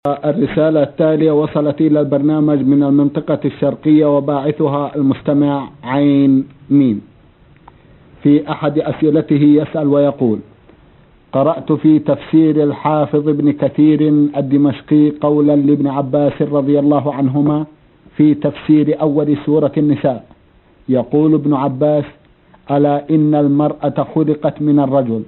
الرسالة التالية وصلت إلى البرنامج من المنطقة الشرقية وباعثها المستمع عين ميم. في أحد أسئلته يسأل ويقول: قرأت في تفسير الحافظ ابن كثير الدمشقي قولا لابن عباس رضي الله عنهما في تفسير أول سورة النساء، يقول ابن عباس: ألا إن المرأة خلقت من الرجل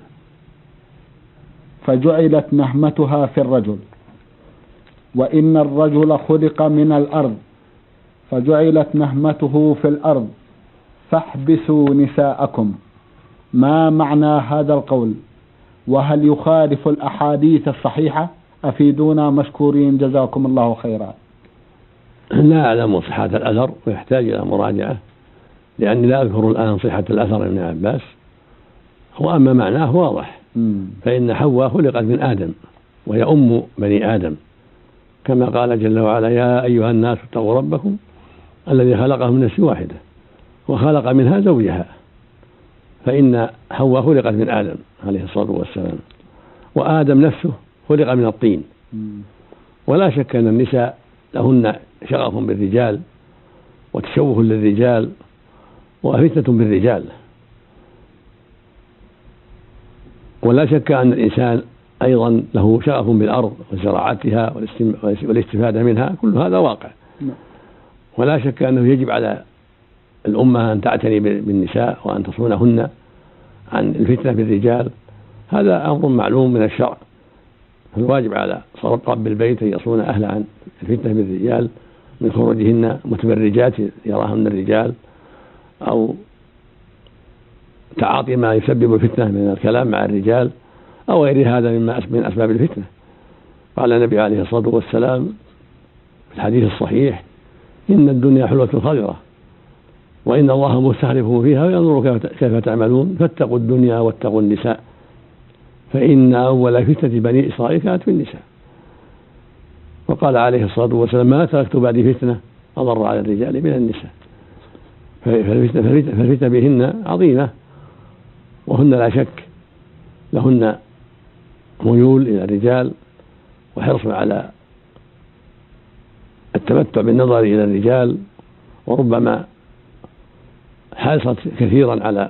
فجعلت نهمتها في الرجل، وإن الرجل خلق من الأرض فجعلت نهمته في الأرض، فاحبسوا نساءكم. ما معنى هذا القول؟ وهل يخالف الأحاديث الصحيحة؟ أفيدونا مشكورين جزاكم الله خيرا. لا أعلم صحة الأثر ويحتاج إلى مراجعة، لأني لا أذكر الآن صحة الأثر ابن عباس، وأما معناه واضح. فإن حواء خلقت من آدم وهي أم بني آدم، كما قال جل وعلا: يا أيها الناس اتقوا ربكم الذي خلقهم من نفس واحدة وخلق منها زوجها. فإن حواء خلقت من آدم عليه الصلاة والسلام، وآدم نفسه خلق من الطين. ولا شك أن النساء لهن شغف بالرجال وتشوه للرجال وفتنة بالرجال، ولا شك أن الإنسان أيضا له شغف بالأرض وزراعتها والاستفادة منها، كل هذا واقع. ولا شك أنه يجب على الأمة أن تعتني بالنساء وأن تصونهن عن الفتنة بالرجال، هذا أمر معلوم من الشرع. فالواجب على رب البيت أن يصون أهله عن الفتنة بالرجال من خروجهن متبرجات يراهن الرجال، أو تعاطي ما يسبب الفتنة من الكلام مع الرجال أو غير هذا من أسباب الفتنة. قال النبي عليه الصلاة والسلام في الحديث الصحيح: إن الدنيا حلوة خضرة وإن الله مستخلفكم فيها وينظر كيف تعملون، فاتقوا الدنيا واتقوا النساء، فإن أول فتنة بني إسرائيل كانت في النساء. وقال عليه الصلاة والسلام: ما تركت بعدي فتنة أضر على الرجال من النساء. فالفتنة بهن عظيمة، وهن لا شك لهن ميول إلى الرجال وحرص على التمتع بالنظر إلى الرجال، وربما حرصت كثيرا على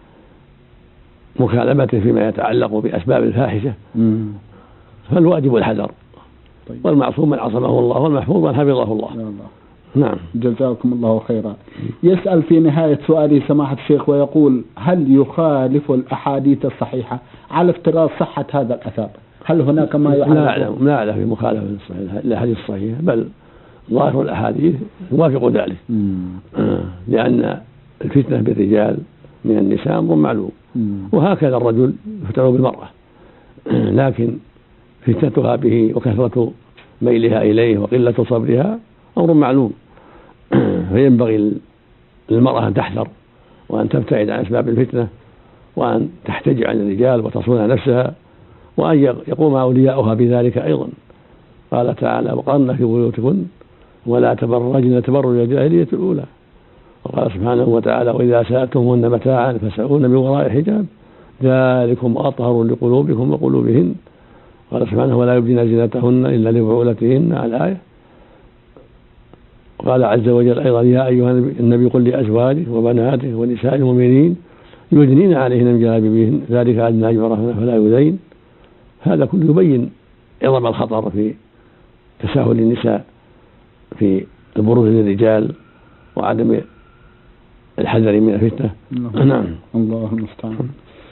مكالمته فيما يتعلق بأسباب الفاحشة. فالواجب الحذر. والمعصوم من عصمه الله والمحفوظ من حفظه الله. نعم، جزاكم الله خيرا. يسأل في نهاية سؤاله سماحة الشيخ ويقول: هل يخالف الأحاديث الصحيحة على افتراض صحة هذا الأثر؟ هل هناك ما يعلم؟ لا أعلم في مخالفة الأحاديث الصحيحة، بل ظاهر الأحاديث يوافق ذلك. لأن الفتنة بالرجال من النساء أمر معلوم، وهكذا الرجل يفتن بالمرأة، لكن فتنتها به وكثرة ميلها إليه وقلة صبرها أمر معلوم. فينبغي للمرأة أن تحذر وأن تبتعد عن أسباب الفتنة، وأن تحتج عن الرجال وتصون نفسها، وأن يقوم أولياؤها بذلك أيضا. قال تعالى: وقرن في بيوتكن ولا تبرجن تبرج الجاهلية الأولى. وقال سبحانه وتعالى: وإذا سألتموهن متاعا فاسألوهن من وراء حجاب ذلكم أطهر لقلوبكم وقلوبهن. قال سبحانه: ولا يبدين زينتهن إلا لبعولتهن، على الآية. وقال عز وجل أيضا: يا أيها النبي قل لأزواجك وبناتك ونساء المؤمنين يدنين عليهن من جلابيبهن ذلك أدنى أن يعرفن فلا يؤذين. هذا كله يبين عظم الخطر في تساهل النساء في البروز للرجال وعدم الحذر من الفتنة. نعم، الله المستعان.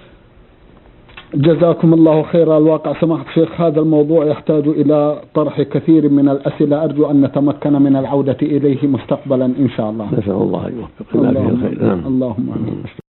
جزاكم الله خيرا. الواقع سماحة الشيخ هذا الموضوع يحتاج إلى طرح كثير من الأسئلة، أرجو أن نتمكن من العودة إليه مستقبلا إن شاء الله. نسأل الله أن يوفقنا فيه الخير. اللهم آمين.